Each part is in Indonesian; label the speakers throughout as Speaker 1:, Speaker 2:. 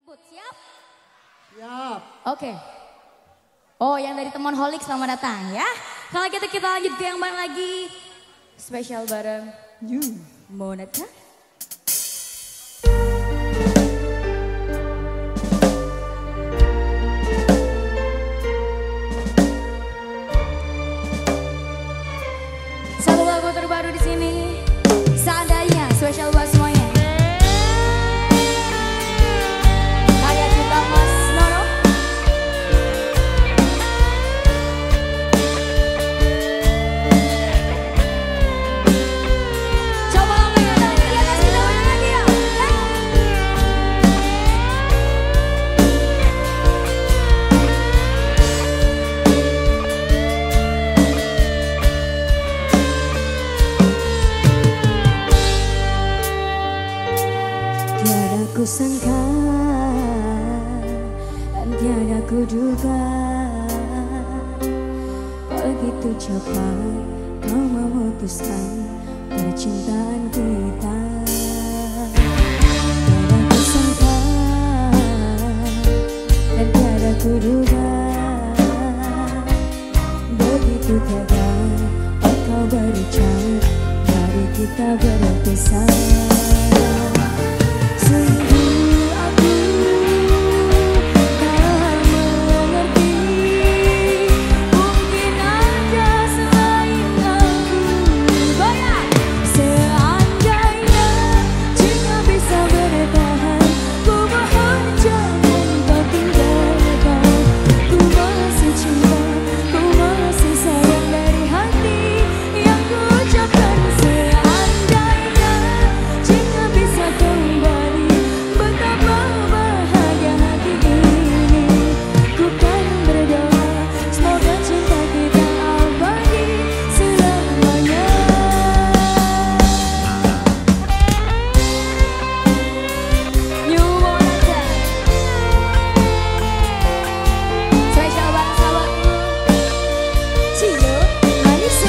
Speaker 1: Siap?
Speaker 2: Siap.
Speaker 1: Oke. Oh, yang dari teman Holik selamat datang ya. Kalau gitu kita lanjut ke yang bareng lagi. Spesial bareng Monata. Satu lagu terbaru di sini. Seandainya spesial buat semuanya. Karya cipta Mas Nono. Coba lambaikan tangan di atas, kita main lagi ya. Tiada ku sangka dan tiada ku duga, begitu cepat kau memutuskan percintaan kita. Tiada ku sangka dan tiada ku duga, begitu tega engkau berucap mari kita berpisah. Sungguh aku tak mengerti, mungkin ada selain aku. Goyang! Seandainya jika bisa bertahan, ku mohon jangan kau tinggalkan. Ku masih cinta, ku masih sayang dari hati yang ku ucapkan. Seandainya jika bisa kembali, betapa bahagia hati ini. Ku kan berdoa semoga cinta kita abadi selamanya. New Monata. Spesial bareng sahabatku Cilo Manise.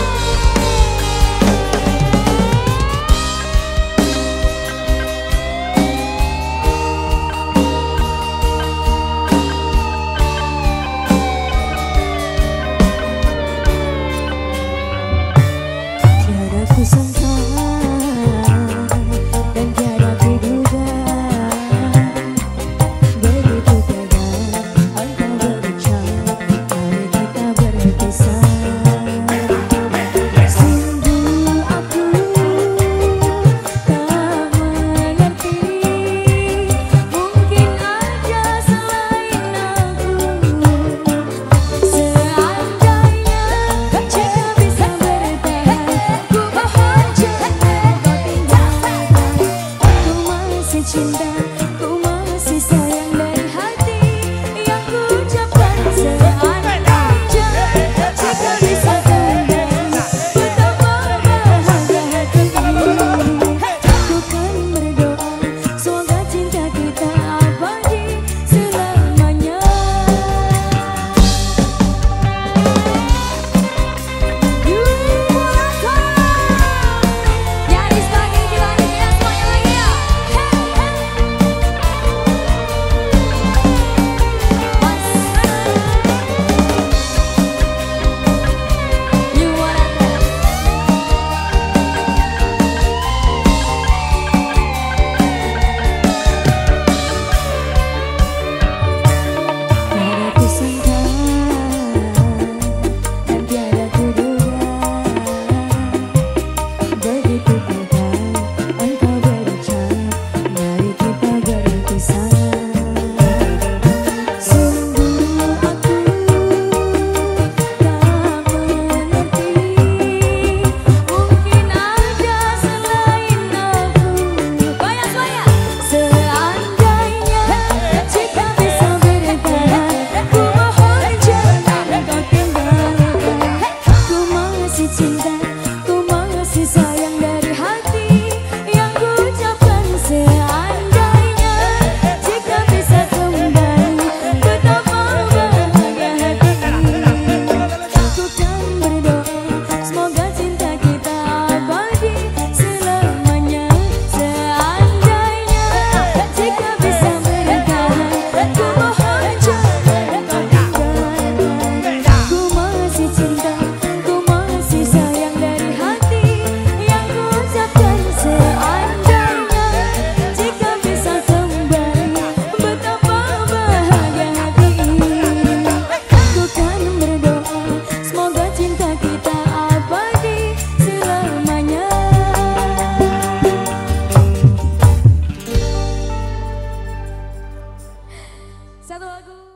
Speaker 1: Tiada ku sangka dan tiada ku duga, begitu tega engkau berucap mari kita berpisah. Sungguh aku tak mengerti, mungkin ada selain aku. Seandainya jika bisa bertahan, ku mohon jangan kau tinggalkan. Aku masih cinta,